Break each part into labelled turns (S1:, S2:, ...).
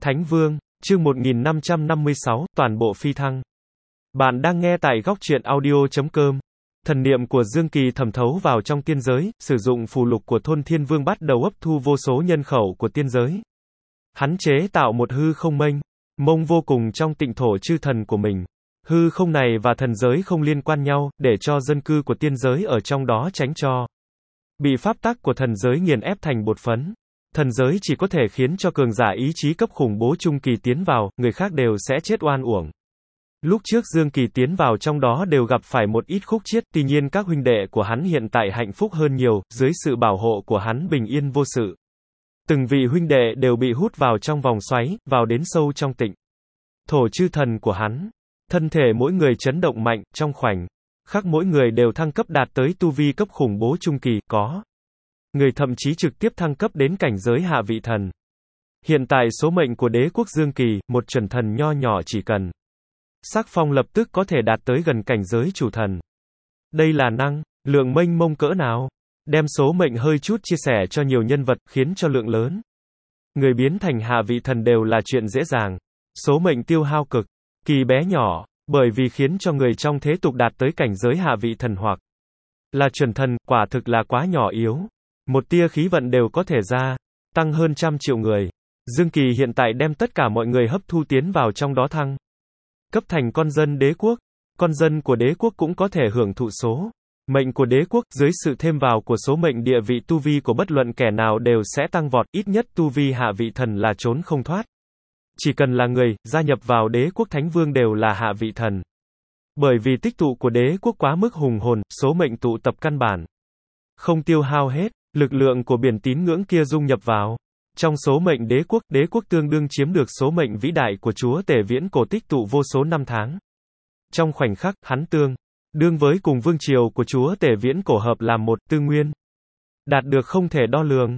S1: Thánh Vương, chương 1556, toàn bộ phi thăng. Bạn đang nghe tại góc truyện audio.com. Thần niệm của Dương Kỳ thẩm thấu vào trong tiên giới, sử dụng phù lục của thôn Thiên Vương bắt đầu hấp thu vô số nhân khẩu của tiên giới. Hắn chế tạo một hư không mênh mông vô cùng trong tịnh thổ chư thần của mình. Hư không này và thần giới không liên quan nhau, để cho dân cư của tiên giới ở trong đó tránh cho bị pháp tắc của thần giới nghiền ép thành bột phấn. Thần giới chỉ có thể khiến cho cường giả ý chí cấp khủng bố trung kỳ tiến vào, người khác đều sẽ chết oan uổng. Lúc trước Dương Kỳ tiến vào trong đó đều gặp phải một ít khúc chiết, tuy nhiên các huynh đệ của hắn hiện tại hạnh phúc hơn nhiều, dưới sự bảo hộ của hắn bình yên vô sự. Từng vị huynh đệ đều bị hút vào trong vòng xoáy, vào đến sâu trong tịnh thổ chư thần của hắn. Thân thể mỗi người chấn động mạnh, trong khoảnh khắc mỗi người đều thăng cấp đạt tới tu vi cấp khủng bố trung kỳ, có người thậm chí trực tiếp thăng cấp đến cảnh giới hạ vị thần. Hiện tại số mệnh của đế quốc Dương Kỳ, một chuẩn thần nho nhỏ chỉ cần sắc phong lập tức có thể đạt tới gần cảnh giới chủ thần. Đây là năng lượng mênh mông cỡ nào? Đem số mệnh hơi chút chia sẻ cho nhiều nhân vật, khiến cho lượng lớn người biến thành hạ vị thần đều là chuyện dễ dàng. Số mệnh tiêu hao cực kỳ bé nhỏ, bởi vì khiến cho người trong thế tục đạt tới cảnh giới hạ vị thần hoặc là chuẩn thần, quả thực là quá nhỏ yếu. Một tia khí vận đều có thể ra tăng hơn 100 triệu người. Dương Kỳ hiện tại đem tất cả mọi người hấp thu tiến vào trong đó thăng cấp thành con dân đế quốc. Con dân của đế quốc cũng có thể hưởng thụ số mệnh của đế quốc, dưới sự thêm vào của số mệnh địa vị tu vi của bất luận kẻ nào đều sẽ tăng vọt, ít nhất tu vi hạ vị thần là trốn không thoát. Chỉ cần là người gia nhập vào đế quốc Thánh Vương đều là hạ vị thần. Bởi vì tích tụ của đế quốc quá mức hùng hồn, số mệnh tụ tập căn bản không tiêu hao hết, lực lượng của biển tín ngưỡng kia dung nhập vào trong số mệnh đế quốc tương đương chiếm được số mệnh vĩ đại của Chúa Tể viễn cổ tích tụ vô số năm tháng. Trong khoảnh khắc, hắn tương đương với cùng vương triều của Chúa Tể viễn cổ hợp làm một, tư nguyên đạt được không thể đo lường.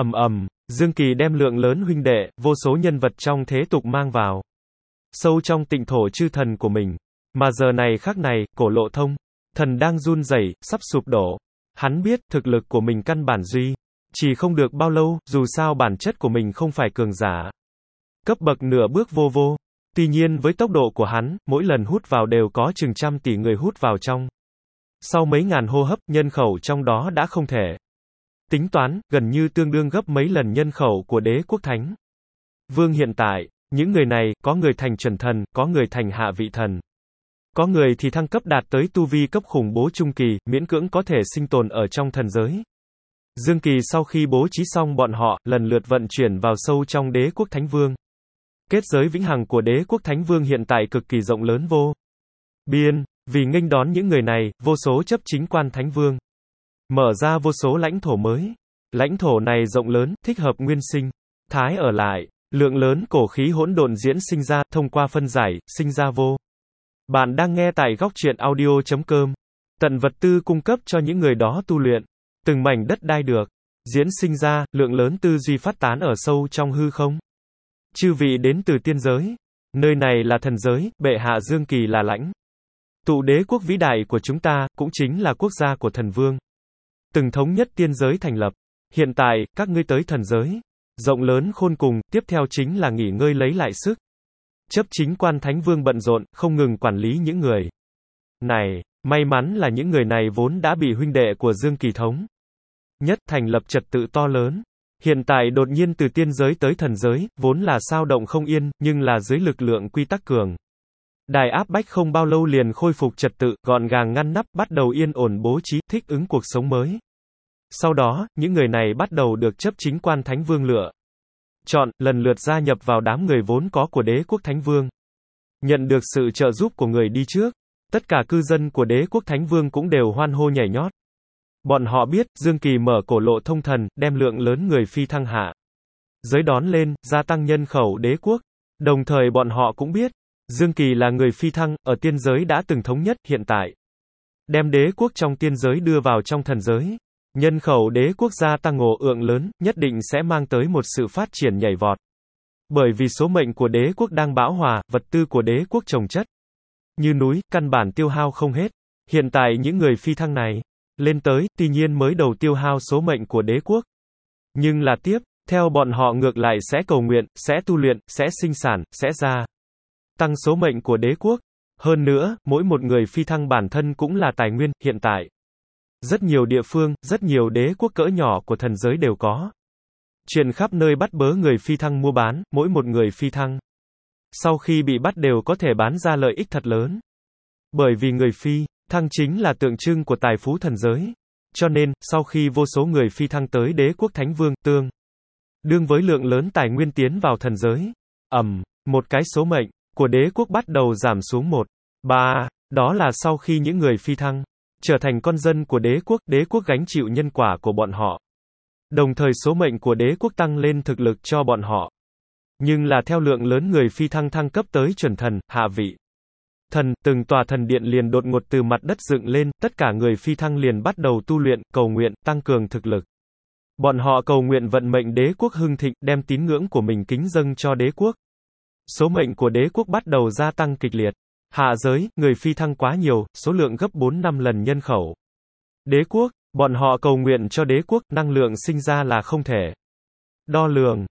S1: Dương Kỳ đem lượng lớn huynh đệ, vô số nhân vật trong thế tục mang vào sâu trong tịnh thổ chư thần của mình. Mà giờ này khắc này, cổ lộ thông thần đang run rẩy, sắp sụp đổ. Hắn biết, thực lực của mình căn bản duy chỉ không được bao lâu, dù sao bản chất của mình không phải cường giả cấp bậc nửa bước vô. Tuy nhiên với tốc độ của hắn, mỗi lần hút vào đều có chừng 100 tỷ người hút vào trong. Sau mấy ngàn hô hấp, nhân khẩu trong đó đã không thể tính toán, gần như tương đương gấp mấy lần nhân khẩu của đế quốc Thánh Vương hiện tại. Những người này, có người thành chuẩn thần, có người thành hạ vị thần. Có người thì thăng cấp đạt tới tu vi cấp khủng bố trung kỳ, miễn cưỡng có thể sinh tồn ở trong thần giới. Dương Kỳ sau khi bố trí xong bọn họ, lần lượt vận chuyển vào sâu trong đế quốc Thánh Vương. Kết giới vĩnh hằng của đế quốc Thánh Vương hiện tại cực kỳ rộng lớn vô biên, vì nghênh đón những người này, vô số chấp chính quan Thánh Vương mở ra vô số lãnh thổ mới. Lãnh thổ này rộng lớn, thích hợp nguyên sinh thái ở lại. Lượng lớn cổ khí hỗn độn diễn sinh ra, thông qua phân giải, sinh ra vô. Bạn đang nghe tại góc truyện audio.com. Tận vật tư cung cấp cho những người đó tu luyện. Từng mảnh đất đai được diễn sinh ra, lượng lớn tư duy phát tán ở sâu trong hư không. Chư vị đến từ tiên giới. Nơi này là thần giới, bệ hạ Dương Kỳ là lãnh tụ đế quốc vĩ đại của chúng ta, cũng chính là quốc gia của thần vương. Từng thống nhất tiên giới thành lập. Hiện tại, các ngươi tới thần giới. Rộng lớn khôn cùng, tiếp theo chính là nghỉ ngơi lấy lại sức. Chấp chính quan Thánh Vương bận rộn, không ngừng quản lý những người này. May mắn là những người này vốn đã bị huynh đệ của Dương Kỳ thống nhất thành lập trật tự to lớn. Hiện tại đột nhiên từ tiên giới tới thần giới, vốn là sao động không yên, nhưng là dưới lực lượng quy tắc cường đại áp bách không bao lâu liền khôi phục trật tự, gọn gàng ngăn nắp, bắt đầu yên ổn bố trí, thích ứng cuộc sống mới. Sau đó, những người này bắt đầu được chấp chính quan Thánh Vương lựa chọn, lần lượt gia nhập vào đám người vốn có của đế quốc Thánh Vương. Nhận được sự trợ giúp của người đi trước, tất cả cư dân của đế quốc Thánh Vương cũng đều hoan hô nhảy nhót. Bọn họ biết, Dương Kỳ mở cổ lộ thông thần, đem lượng lớn người phi thăng hạ giới đón lên, gia tăng nhân khẩu đế quốc. Đồng thời bọn họ cũng biết, Dương Kỳ là người phi thăng, ở tiên giới đã từng thống nhất, hiện tại đem đế quốc trong tiên giới đưa vào trong thần giới. Nhân khẩu đế quốc gia tăng ồ ượng lớn, nhất định sẽ mang tới một sự phát triển nhảy vọt. Bởi vì số mệnh của đế quốc đang bão hòa, vật tư của đế quốc trồng chất như núi, căn bản tiêu hao không hết. Hiện tại những người phi thăng này lên tới, tuy nhiên mới đầu tiêu hao số mệnh của đế quốc. Nhưng là tiếp Theo bọn họ ngược lại sẽ cầu nguyện, sẽ tu luyện, sẽ sinh sản, sẽ gia tăng số mệnh của đế quốc. Hơn nữa, mỗi một người phi thăng bản thân cũng là tài nguyên, hiện tại. Rất nhiều địa phương, rất nhiều đế quốc cỡ nhỏ của thần giới đều có. Truyền khắp nơi bắt bớ người phi thăng mua bán, mỗi một người phi thăng. Sau khi bị bắt đều có thể bán ra lợi ích thật lớn. Bởi vì người phi thăng chính là tượng trưng của tài phú thần giới. Cho nên, sau khi vô số người phi thăng tới đế quốc Thánh Vương, tương đương với lượng lớn tài nguyên tiến vào thần giới. Một cái số mệnh của đế quốc bắt đầu giảm xuống 1/3, đó là sau khi những người phi thăng trở thành con dân của đế quốc gánh chịu nhân quả của bọn họ. Đồng thời số mệnh của đế quốc tăng lên thực lực cho bọn họ. Nhưng là theo lượng lớn người phi thăng thăng cấp tới chuẩn thần, hạ vị thần, từng tòa thần điện liền đột ngột từ mặt đất dựng lên, tất cả người phi thăng liền bắt đầu tu luyện, cầu nguyện, tăng cường thực lực. Bọn họ cầu nguyện vận mệnh đế quốc hưng thịnh, đem tín ngưỡng của mình kính dâng cho đế quốc. Số mệnh của đế quốc bắt đầu gia tăng kịch liệt. Hạ giới, người phi thăng quá nhiều, số lượng gấp 4-5 lần nhân khẩu. Đế quốc, bọn họ cầu nguyện cho đế quốc, năng lượng sinh ra là không thể đo lường.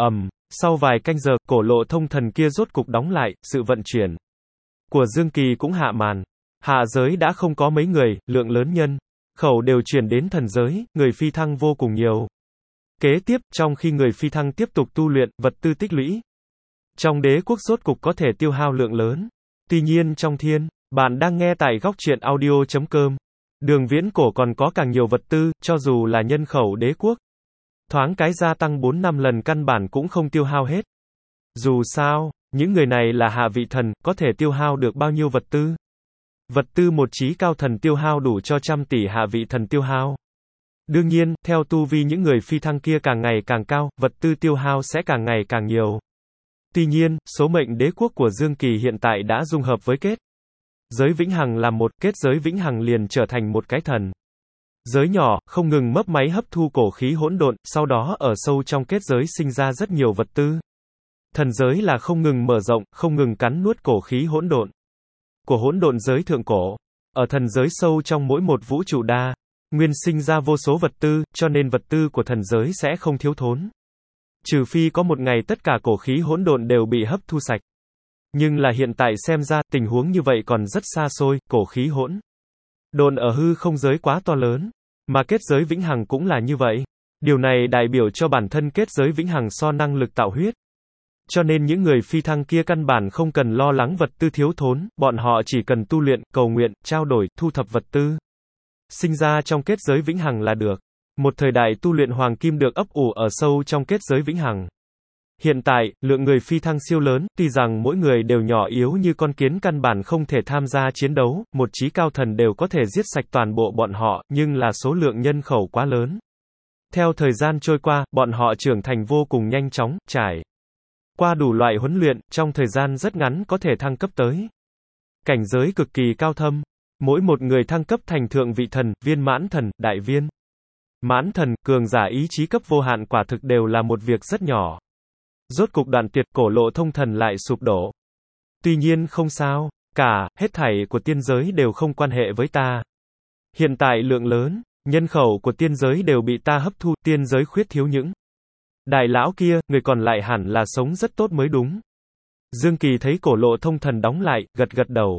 S1: Sau vài canh giờ, cổ lộ thông thần kia rốt cục đóng lại, sự vận chuyển của Dương Kỳ cũng hạ màn. Hạ giới đã không có mấy người, lượng lớn nhân khẩu đều chuyển đến thần giới, người phi thăng vô cùng nhiều. Kế tiếp, trong khi người phi thăng tiếp tục tu luyện, vật tư tích lũy trong đế quốc rốt cục có thể tiêu hao lượng lớn. Tuy nhiên trong thiên, bạn đang nghe tại góc truyện audio.com. Đường viễn cổ còn có càng nhiều vật tư, cho dù là nhân khẩu đế quốc. Thoáng cái gia tăng 4-5 lần căn bản cũng không tiêu hao hết. Dù sao, những người này là hạ vị thần, có thể tiêu hao được bao nhiêu vật tư? Vật tư một chí cao thần tiêu hao đủ cho trăm tỷ hạ vị thần tiêu hao. Đương nhiên, theo tu vi những người phi thăng kia càng ngày càng cao, vật tư tiêu hao sẽ càng ngày càng nhiều. Tuy nhiên, số mệnh đế quốc của Dương Kỳ hiện tại đã dung hợp với kết giới vĩnh hằng làm một, kết giới vĩnh hằng liền trở thành một cái thần giới nhỏ, không ngừng mấp máy hấp thu cổ khí hỗn độn, sau đó ở sâu trong kết giới sinh ra rất nhiều vật tư. Thần giới là không ngừng mở rộng, không ngừng cắn nuốt cổ khí hỗn độn của hỗn độn giới thượng cổ. Ở thần giới sâu trong mỗi một vũ trụ đa nguyên sinh ra vô số vật tư, cho nên vật tư của thần giới sẽ không thiếu thốn. Trừ phi có một ngày tất cả cổ khí hỗn độn đều bị hấp thu sạch. Nhưng là hiện tại xem ra, tình huống như vậy còn rất xa xôi, cổ khí hỗn độn ở hư không giới quá to lớn, mà kết giới vĩnh hằng cũng là như vậy. Điều này đại biểu cho bản thân kết giới vĩnh hằng so năng lực tạo huyết. Cho nên những người phi thăng kia căn bản không cần lo lắng vật tư thiếu thốn, bọn họ chỉ cần tu luyện, cầu nguyện, trao đổi, thu thập vật tư sinh ra trong kết giới vĩnh hằng là được. Một thời đại tu luyện hoàng kim được ấp ủ ở sâu trong kết giới vĩnh hằng. Hiện tại, lượng người phi thăng siêu lớn, tuy rằng mỗi người đều nhỏ yếu như con kiến căn bản không thể tham gia chiến đấu, một chí cao thần đều có thể giết sạch toàn bộ bọn họ, nhưng là số lượng nhân khẩu quá lớn. Theo thời gian trôi qua, bọn họ trưởng thành vô cùng nhanh chóng, trải qua đủ loại huấn luyện, trong thời gian rất ngắn có thể thăng cấp tới cảnh giới cực kỳ cao thâm. Mỗi một người thăng cấp thành thượng vị thần, viên mãn thần, đại viên mãn thần, cường giả ý chí cấp vô hạn quả thực đều là một việc rất nhỏ. Rốt cục đoạn tuyệt, cổ lộ thông thần lại sụp đổ. Tuy nhiên không sao, cả, hết thảy của tiên giới đều không quan hệ với ta. Hiện tại lượng lớn, nhân khẩu của tiên giới đều bị ta hấp thu, tiên giới khuyết thiếu những đại lão kia, người còn lại hẳn là sống rất tốt mới đúng. Dương Kỳ thấy cổ lộ thông thần đóng lại, gật gật đầu.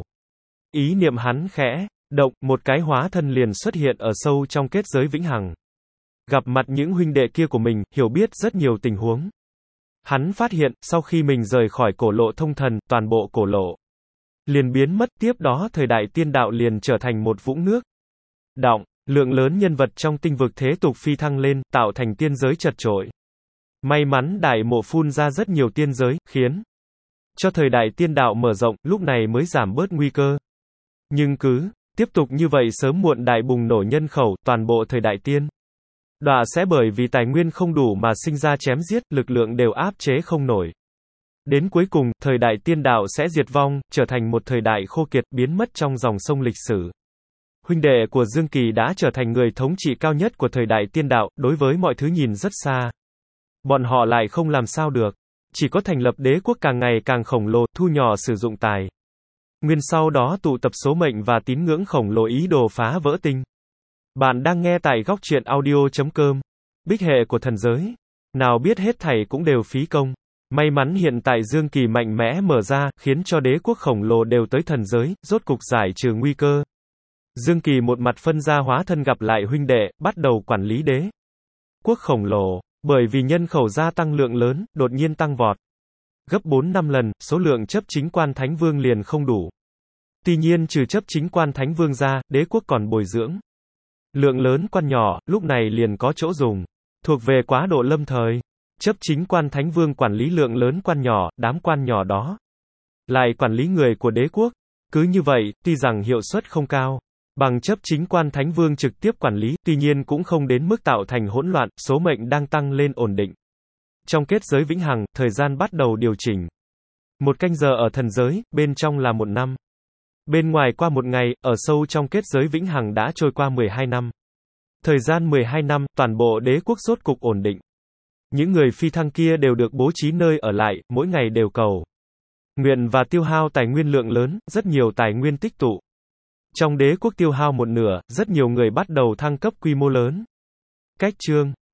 S1: Ý niệm hắn khẽ động, một cái hóa thân liền xuất hiện ở sâu trong kết giới vĩnh hằng. Gặp mặt những huynh đệ kia của mình, hiểu biết rất nhiều tình huống. Hắn phát hiện, sau khi mình rời khỏi cổ lộ thông thần, toàn bộ cổ lộ liền biến mất, tiếp đó thời đại tiên đạo liền trở thành một vũng nước đọng, lượng lớn nhân vật trong tinh vực thế tục phi thăng lên, tạo thành tiên giới chật chội. May mắn đại mộ phun ra rất nhiều tiên giới, khiến cho thời đại tiên đạo mở rộng, lúc này mới giảm bớt nguy cơ. Nhưng cứ tiếp tục như vậy sớm muộn đại bùng nổ nhân khẩu, toàn bộ thời đại tiên đọa sẽ bởi vì tài nguyên không đủ mà sinh ra chém giết, lực lượng đều áp chế không nổi. Đến cuối cùng, thời đại tiên đạo sẽ diệt vong, trở thành một thời đại khô kiệt, biến mất trong dòng sông lịch sử. Huynh đệ của Dương Kỳ đã trở thành người thống trị cao nhất của thời đại tiên đạo, đối với mọi thứ nhìn rất xa. Bọn họ lại không làm sao được. Chỉ có thành lập đế quốc càng ngày càng khổng lồ, thu nhỏ sử dụng tài nguyên, sau đó tụ tập số mệnh và tín ngưỡng khổng lồ ý đồ phá vỡ tinh. Bạn đang nghe tại góc truyện audio.com. Bích hệ của thần giới. Nào biết hết thảy cũng đều phí công. May mắn hiện tại Dương Kỳ mạnh mẽ mở ra, khiến cho đế quốc khổng lồ đều tới thần giới, rốt cục giải trừ nguy cơ. Dương Kỳ một mặt phân ra hóa thân gặp lại huynh đệ, bắt đầu quản lý đế quốc khổng lồ. Bởi vì nhân khẩu gia tăng lượng lớn, đột nhiên tăng vọt. Gấp 4-5 lần, số lượng chấp chính quan thánh vương liền không đủ. Tuy nhiên trừ chấp chính quan thánh vương ra, đế quốc còn bồi dưỡng lượng lớn quan nhỏ, lúc này liền có chỗ dùng. Thuộc về quá độ lâm thời. Chấp chính quan thánh vương quản lý lượng lớn quan nhỏ, đám quan nhỏ đó lại quản lý người của đế quốc. Cứ như vậy, tuy rằng hiệu suất không cao bằng chấp chính quan thánh vương trực tiếp quản lý, tuy nhiên cũng không đến mức tạo thành hỗn loạn, số mệnh đang tăng lên ổn định. Trong kết giới vĩnh hằng, thời gian bắt đầu điều chỉnh. 1 canh giờ ở thần giới, bên trong là 1 năm. Bên ngoài qua 1 ngày, ở sâu trong kết giới vĩnh hằng đã trôi qua 12 năm. Thời gian 12 năm, toàn bộ đế quốc rốt cục ổn định. Những người phi thăng kia đều được bố trí nơi ở lại, mỗi ngày đều cầu nguyện và tiêu hao tài nguyên lượng lớn, rất nhiều tài nguyên tích tụ. Trong đế quốc tiêu hao 1/2, rất nhiều người bắt đầu thăng cấp quy mô lớn. Cách chương